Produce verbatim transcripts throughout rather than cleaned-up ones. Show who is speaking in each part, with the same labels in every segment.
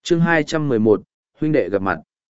Speaker 1: chương hai trăm mười một, huynh đệ gặp mặt.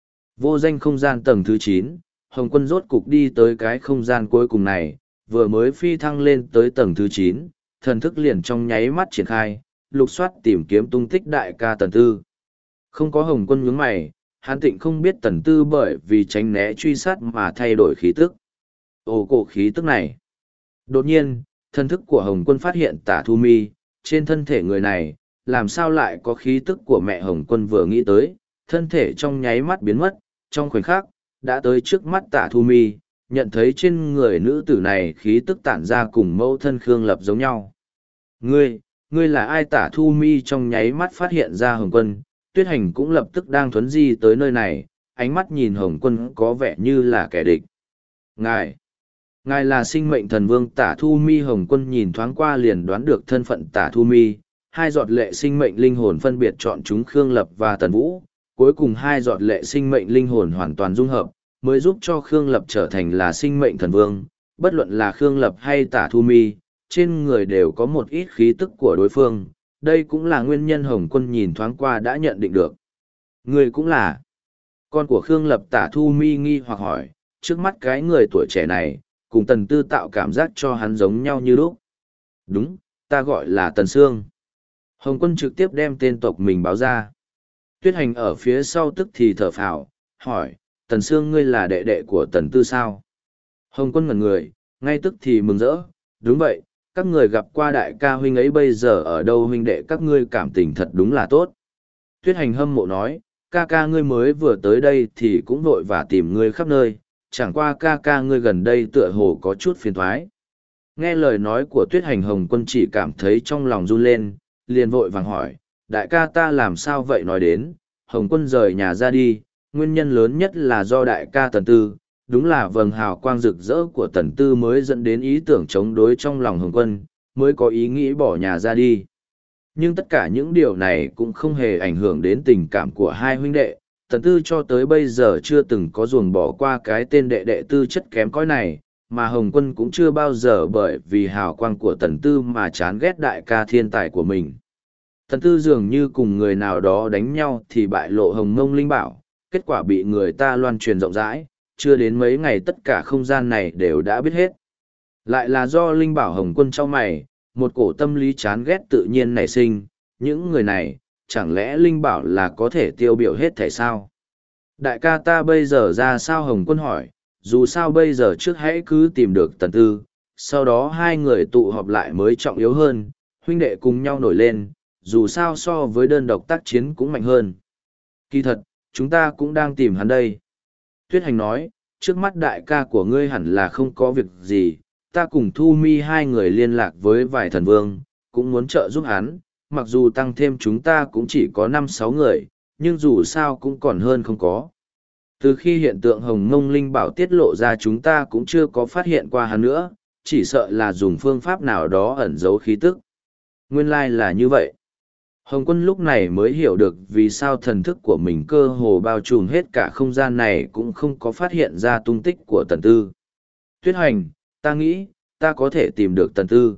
Speaker 1: Vô danh không gian tầng thứ chín, Hồng Quân rốt cục đi tới cái không gian cuối cùng này, vừa mới phi thăng lên tới tầng thứ chín, thần thức liền trong nháy mắt triển khai, lục soát tìm kiếm tung tích đại ca Tần Tư. Không có Hồng Quân nhướng mày, Hàn Tịnh không biết Tần Tư bởi vì tránh né truy sát mà thay đổi khí tức. Ồ, cổ khí tức này. Đột nhiên, thần thức của Hồng Quân phát hiện Tả Thu Mi, trên thân thể người này, làm sao lại có khí tức của mẹ Hồng Quân vừa nghĩ tới, thân thể trong nháy mắt biến mất, trong khoảnh khắc, đã tới trước mắt Tả Thu Mi, nhận thấy trên người nữ tử này khí tức tản ra cùng mẫu thân Khương Lập giống nhau. Ngươi, ngươi là ai? Tả Thu Mi trong nháy mắt phát hiện ra Hồng Quân, Tuyết Hành cũng lập tức đang thuấn di tới nơi này, ánh mắt nhìn Hồng Quân có vẻ như là kẻ địch. Ngài, ngài là sinh mệnh thần vương. Tả Thu Mi. Hồng Quân nhìn thoáng qua liền đoán được thân phận Tả Thu Mi, hai giọt lệ sinh mệnh linh hồn phân biệt chọn chúng Khương Lập và Tần Vũ, cuối cùng hai giọt lệ sinh mệnh linh hồn hoàn toàn dung hợp, mới giúp cho Khương Lập trở thành là sinh mệnh thần vương. Bất luận là Khương Lập hay Tả Thu Mi, trên người đều có một ít khí tức của đối phương, đây cũng là nguyên nhân Hồng Quân nhìn thoáng qua đã nhận định được. Người cũng là con của Khương Lập. Tả Thu Mi nghi hoặc hỏi, trước mắt cái người tuổi trẻ này, cùng Tần Tư tạo cảm giác cho hắn giống nhau như lúc. Đúng, ta gọi là Tần Sương. Hồng Quân trực tiếp đem tên tộc mình báo ra. Tuyết Hành ở phía sau tức thì thở phào, hỏi, Tần Sương ngươi là đệ đệ của Tần Tư sao? Hồng Quân ngẩn người, ngay tức thì mừng rỡ, đúng vậy, các người gặp qua đại ca huynh ấy bây giờ ở đâu? Huynh đệ các ngươi cảm tình thật đúng là tốt. Tuyết Hành hâm mộ nói, ca ca ngươi mới vừa tới đây thì cũng vội vã tìm ngươi khắp nơi, chẳng qua ca ca ngươi gần đây tựa hồ có chút phiền thoái. Nghe lời nói của Tuyết Hành, Hồng Quân chỉ cảm thấy trong lòng run lên, liền vội vàng hỏi, đại ca ta làm sao vậy? Nói đến, Hồng Quân rời nhà ra đi, nguyên nhân lớn nhất là do đại ca Tần Tư, đúng là vầng hào quang rực rỡ của Tần Tư mới dẫn đến ý tưởng chống đối trong lòng Hồng Quân, mới có ý nghĩ bỏ nhà ra đi. Nhưng tất cả những điều này cũng không hề ảnh hưởng đến tình cảm của hai huynh đệ. Tần Tư cho tới bây giờ chưa từng có ruồng bỏ qua cái tên đệ đệ tư chất kém cỏi này, mà Hồng Quân cũng chưa bao giờ bởi vì hào quang của Tần Tư mà chán ghét đại ca thiên tài của mình. Tần Tư dường như cùng người nào đó đánh nhau thì bại lộ Hồng Mông Linh Bảo, kết quả bị người ta loan truyền rộng rãi, chưa đến mấy ngày tất cả không gian này đều đã biết hết. Lại là do Linh Bảo. Hồng Quân trong mày, một cổ tâm lý chán ghét tự nhiên nảy sinh, những người này, chẳng lẽ Linh Bảo là có thể tiêu biểu hết thể sao? Đại ca ta bây giờ ra sao? Hồng Quân hỏi, dù sao bây giờ trước hãy cứ tìm được Tần Tư, sau đó hai người tụ họp lại mới trọng yếu hơn, huynh đệ cùng nhau nổi lên, dù sao so với đơn độc tác chiến cũng mạnh hơn. Kỳ thật, chúng ta cũng đang tìm hắn đây. Tuyết Hành nói, trước mắt đại ca của ngươi hẳn là không có việc gì, ta cùng Thu Mi hai người liên lạc với vài thần vương, cũng muốn trợ giúp hắn, mặc dù tăng thêm chúng ta cũng chỉ có năm sáu người, nhưng dù sao cũng còn hơn không có. Từ khi hiện tượng Hồng Mông Linh Bảo tiết lộ ra chúng ta cũng chưa có phát hiện qua hắn nữa, chỉ sợ là dùng phương pháp nào đó ẩn giấu khí tức. Nguyên lai là như vậy. Hồng Quân lúc này mới hiểu được vì sao thần thức của mình cơ hồ bao trùm hết cả không gian này cũng không có phát hiện ra tung tích của Tần Tư. Tuyết Hành, ta nghĩ, ta có thể tìm được Tần Tư.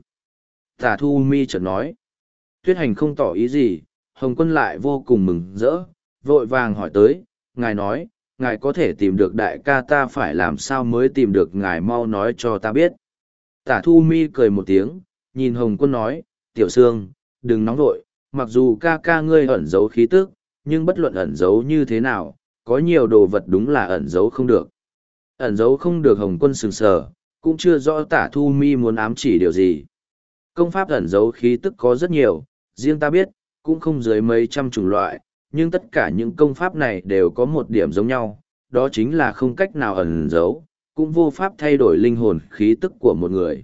Speaker 1: Tả Thu Mi chợt nói. Tuyết Hành không tỏ ý gì, Hồng Quân lại vô cùng mừng rỡ, vội vàng hỏi tới, ngài nói, ngài có thể tìm được đại ca ta phải làm sao mới tìm được ngài, mau nói cho ta biết. Tả Thu Mi cười một tiếng, nhìn Hồng Quân nói, Tiểu Sương, đừng nóng vội, mặc dù ca ca ngươi ẩn giấu khí tức, nhưng bất luận ẩn giấu như thế nào, có nhiều đồ vật đúng là ẩn giấu không được. Ẩn giấu không được. Hồng Quân sừng sờ, cũng chưa rõ Tả Thu Mi muốn ám chỉ điều gì. Công pháp ẩn giấu khí tức có rất nhiều, riêng ta biết, cũng không dưới mấy trăm chủng loại, nhưng tất cả những công pháp này đều có một điểm giống nhau, đó chính là không cách nào ẩn giấu, cũng vô pháp thay đổi linh hồn khí tức của một người.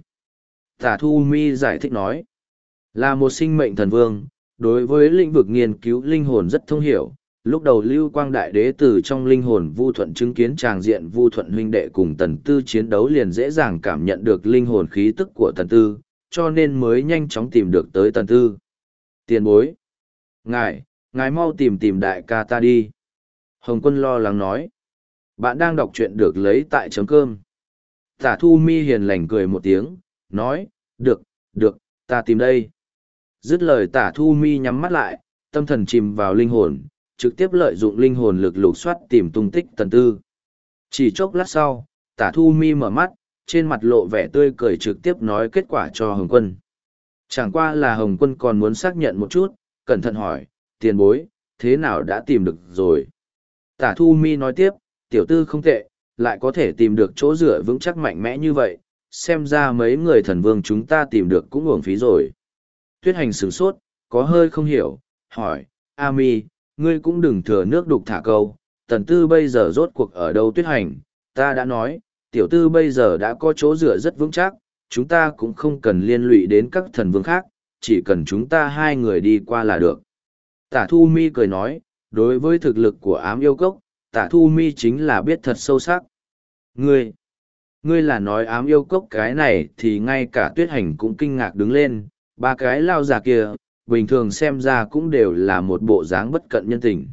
Speaker 1: Tả Thu Mi giải thích nói, là một sinh mệnh thần vương, đối với lĩnh vực nghiên cứu linh hồn rất thông hiểu. Lúc đầu Lưu Quang Đại Đế từ trong linh hồn Vu Thuận chứng kiến tràng diện Vu Thuận huynh đệ cùng Tần Tư chiến đấu liền dễ dàng cảm nhận được linh hồn khí tức của Tần Tư, cho nên mới nhanh chóng tìm được tới Tần Tư. Tiền bối! Ngài, ngài mau tìm tìm đại ca ta đi. Hồng Quân lo lắng nói. Bạn đang đọc truyện được lấy tại chấm cơm. Tả Thu Mi hiền lành cười một tiếng, nói, được, được, ta tìm đây. Dứt lời Tả Thu Mi nhắm mắt lại, tâm thần chìm vào linh hồn, trực tiếp lợi dụng linh hồn lực lục soát tìm tung tích Tần Tư. Chỉ chốc lát sau, Tả Thu Mi mở mắt, trên mặt lộ vẻ tươi cười trực tiếp nói kết quả cho Hồng Quân. Chẳng qua là Hồng Quân còn muốn xác nhận một chút, cẩn thận hỏi, tiền bối, thế nào đã tìm được rồi? Tả Thu Mi nói tiếp, tiểu tư không tệ, lại có thể tìm được chỗ dựa vững chắc mạnh mẽ như vậy, xem ra mấy người thần vương chúng ta tìm được cũng uổng phí rồi. Tuyết Hành sửng sốt, có hơi không hiểu, hỏi, A Mi, ngươi cũng đừng thừa nước đục thả câu, Tần Tư bây giờ rốt cuộc ở đâu? Tuyết Hành, ta đã nói, tiểu tư bây giờ đã có chỗ dựa rất vững chắc, chúng ta cũng không cần liên lụy đến các thần vương khác, chỉ cần chúng ta hai người đi qua là được. Tả Thu Mi cười nói, đối với thực lực của ám yêu cốc, Tả Thu Mi chính là biết thật sâu sắc. Ngươi, ngươi là nói ám yêu cốc cái này thì ngay cả Tuyết Hành cũng kinh ngạc đứng lên, ba cái lao già kia, bình thường xem ra cũng đều là một bộ dáng bất cận nhân tình.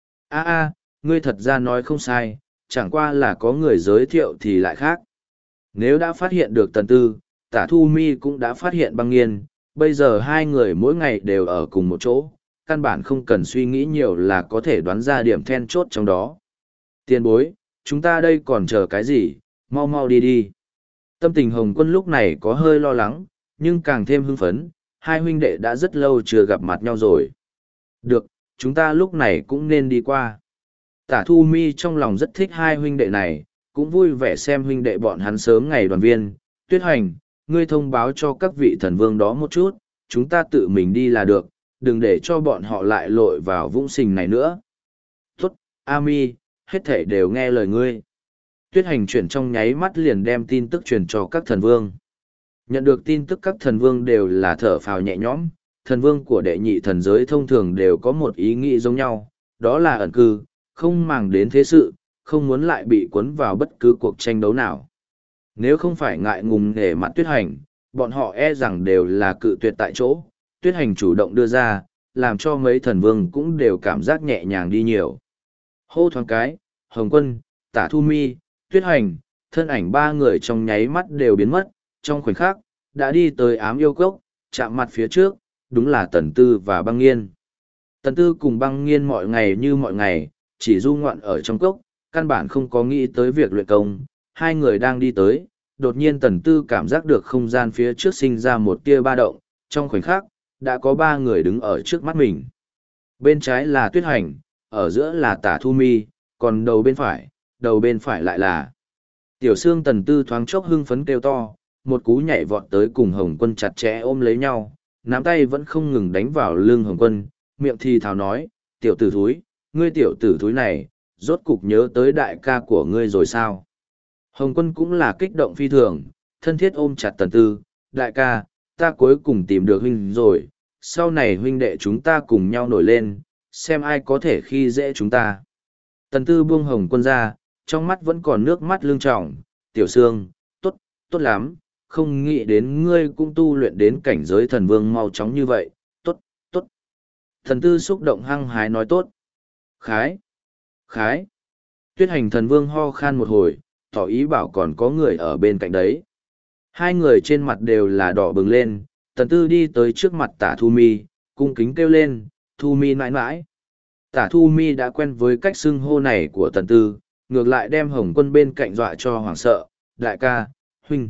Speaker 1: A a, ngươi thật ra nói không sai, chẳng qua là có người giới thiệu thì lại khác. Nếu đã phát hiện được Tần Tư, Tả Thu Mi cũng đã phát hiện Băng Nghiên, bây giờ hai người mỗi ngày đều ở cùng một chỗ, căn bản không cần suy nghĩ nhiều là có thể đoán ra điểm then chốt trong đó. Tiền bối, chúng ta đây còn chờ cái gì, mau mau đi đi. Tâm tình Hồng Quân lúc này có hơi lo lắng, nhưng càng thêm hưng phấn, hai huynh đệ đã rất lâu chưa gặp mặt nhau rồi. Được, chúng ta lúc này cũng nên đi qua. Tả Thu Mi trong lòng rất thích hai huynh đệ này, cũng vui vẻ xem huynh đệ bọn hắn sớm ngày đoàn viên. Tuyết Hành, ngươi thông báo cho các vị thần vương đó một chút, chúng ta tự mình đi là được, đừng để cho bọn họ lại lội vào vũng sình này nữa. Tốt, A Mi, hết thể đều nghe lời ngươi. Tuyết Hành chuyển trong nháy mắt liền đem tin tức truyền cho các thần vương. Nhận được tin tức các thần vương đều là thở phào nhẹ nhõm, thần vương của đệ nhị thần giới thông thường đều có một ý nghĩ giống nhau, đó là ẩn cư, không màng đến thế sự, không muốn lại bị cuốn vào bất cứ cuộc tranh đấu nào. Nếu không phải ngại ngùng nghề mặt Tuyết Hành, bọn họ e rằng đều là cự tuyệt tại chỗ, Tuyết Hành chủ động đưa ra, làm cho mấy thần vương cũng đều cảm giác nhẹ nhàng đi nhiều. Hô thoáng cái, Hồng Quân, Tả Thu Mi, Tuyết Hành, thân ảnh ba người trong nháy mắt đều biến mất, trong khoảnh khắc, đã đi tới ám yêu cốc, chạm mặt phía trước, đúng là Tần Tư và Băng Nghiên. Tần Tư cùng Băng Nghiên mọi ngày như mọi ngày, chỉ du ngoạn ở trong cốc, căn bản không có nghĩ tới việc luyện công. Hai người đang đi tới, đột nhiên Tần Tư cảm giác được không gian phía trước sinh ra một tia ba động, trong khoảnh khắc, đã có ba người đứng ở trước mắt mình. Bên trái là Tuyết Hành, ở giữa là Tả Thu Mi, còn đầu bên phải, đầu bên phải lại là Tiểu Sương. Tần Tư thoáng chốc hưng phấn kêu to, một cú nhảy vọt tới cùng Hồng Quân chặt chẽ ôm lấy nhau, nắm tay vẫn không ngừng đánh vào lưng Hồng Quân, miệng thì thào nói, tiểu tử thúi, ngươi tiểu tử thúi này, rốt cục nhớ tới đại ca của ngươi rồi sao? Hồng Quân cũng là kích động phi thường, thân thiết ôm chặt Tần Tư, đại ca, ta cuối cùng tìm được huynh rồi, sau này huynh đệ chúng ta cùng nhau nổi lên, xem ai có thể khi dễ chúng ta. Tần Tư buông Hồng Quân ra, trong mắt vẫn còn nước mắt lưng tròng, tiểu Sương, tốt, tốt lắm, không nghĩ đến ngươi cũng tu luyện đến cảnh giới thần vương mau chóng như vậy, tốt, tốt. Thần Tư xúc động hăng hái nói tốt. Khái, khái. Tuyết Hành thần vương ho khan một hồi, tỏ ý bảo còn có người ở bên cạnh đấy. Hai người trên mặt đều là đỏ bừng lên, Tần Tư đi tới trước mặt Tả Thu Mi, cung kính kêu lên, Thu Mi mãi mãi. Tả Thu Mi đã quen với cách xưng hô này của Tần Tư, ngược lại đem Hồng Quân bên cạnh dọa cho hoảng sợ, đại ca, huynh.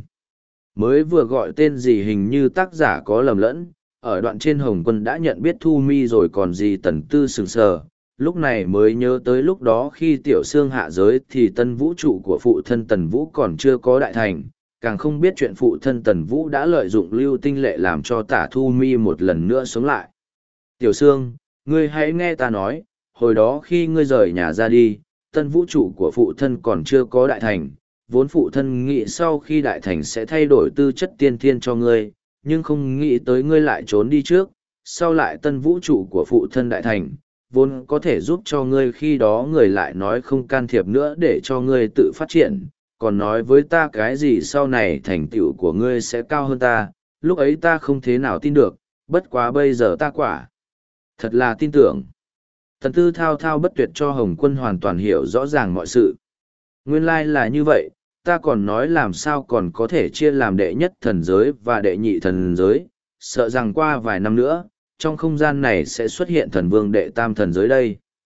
Speaker 1: Mới vừa gọi tên gì hình như tác giả có lầm lẫn, ở đoạn trên Hồng Quân đã nhận biết Thu Mi rồi còn gì. Tần Tư sừng sờ, lúc này mới nhớ tới lúc đó khi Tiểu Sương hạ giới thì tân vũ trụ của phụ thân Tần Vũ còn chưa có đại thành, càng không biết chuyện phụ thân Tần Vũ đã lợi dụng lưu tinh lệ làm cho Tả Thu Mi một lần nữa sống lại. Tiểu Sương, ngươi hãy nghe ta nói, hồi đó khi ngươi rời nhà ra đi, tân vũ trụ của phụ thân còn chưa có đại thành, vốn phụ thân nghĩ sau khi đại thành sẽ thay đổi tư chất tiên thiên cho ngươi, nhưng không nghĩ tới ngươi lại trốn đi trước, sau lại tân vũ trụ của phụ thân đại thành, vốn có thể giúp cho ngươi, khi đó người lại nói không can thiệp nữa để cho ngươi tự phát triển, còn nói với ta cái gì sau này thành tựu của ngươi sẽ cao hơn ta, lúc ấy ta không thế nào tin được, bất quá bây giờ ta quả thật là tin tưởng. Tần Tư thao thao bất tuyệt cho Hồng Quân hoàn toàn hiểu rõ ràng mọi sự. Nguyên lai là như vậy, ta còn nói làm sao còn có thể chia làm đệ nhất thần giới và đệ nhị thần giới, sợ rằng qua vài năm nữa, trong không gian này sẽ xuất hiện thần vương đệ tam thần giới đây.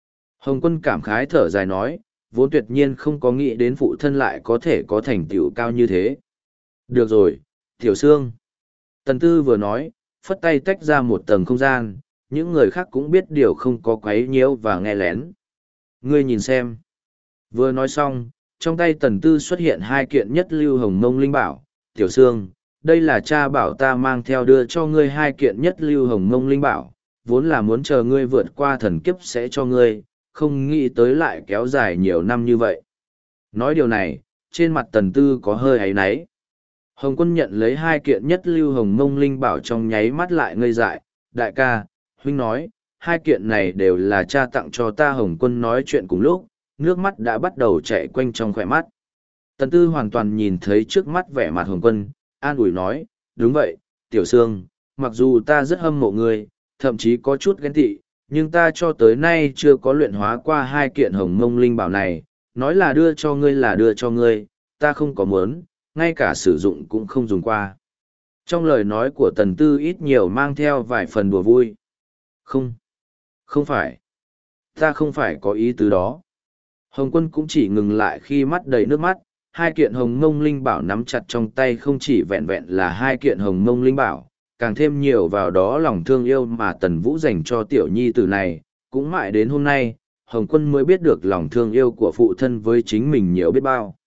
Speaker 1: Hồng Quân cảm khái thở dài nói, vốn tuyệt nhiên không có nghĩ đến phụ thân lại có thể có thành tựu cao như thế. Được rồi, Tiểu Sương. Tần Tư vừa nói, phất tay tách ra một tầng không gian, những người khác cũng biết điều không có quấy nhiễu và nghe lén. Ngươi nhìn xem. Vừa nói xong, trong tay Tần Tư xuất hiện hai kiện nhất lưu hồng mông linh bảo. Tiểu Sương, đây là cha bảo ta mang theo đưa cho ngươi hai kiện nhất lưu hồng mông linh bảo, vốn là muốn chờ ngươi vượt qua thần kiếp sẽ cho ngươi, không nghĩ tới lại kéo dài nhiều năm như vậy. Nói điều này, trên mặt Tần Tư có hơi áy náy. Hồng Quân nhận lấy hai kiện nhất lưu hồng mông linh bảo trong nháy mắt lại ngây dại. Đại ca, huynh nói, hai kiện này đều là cha tặng cho ta. Hồng Quân nói chuyện cùng lúc, nước mắt đã bắt đầu chạy quanh trong khỏe mắt. Tần Tư hoàn toàn nhìn thấy trước mắt vẻ mặt Hồng Quân, an ủi nói, đúng vậy, Tiểu Sương, mặc dù ta rất hâm mộ ngươi, thậm chí có chút ghen tị, nhưng ta cho tới nay chưa có luyện hóa qua hai kiện hồng mông linh bảo này, nói là đưa cho ngươi là đưa cho ngươi, ta không có muốn, ngay cả sử dụng cũng không dùng qua. Trong lời nói của Tần Tư ít nhiều mang theo vài phần đùa vui. Không, không phải, ta không phải có ý tứ đó. Hồng Quân cũng chỉ ngừng lại khi mắt đầy nước mắt, hai kiện hồng mông linh bảo nắm chặt trong tay không chỉ vẹn vẹn là hai kiện hồng mông linh bảo, càng thêm nhiều vào đó lòng thương yêu mà Tần Vũ dành cho tiểu nhi tử này, cũng mãi đến hôm nay, Hồng Quân mới biết được lòng thương yêu của phụ thân với chính mình nhiều biết bao.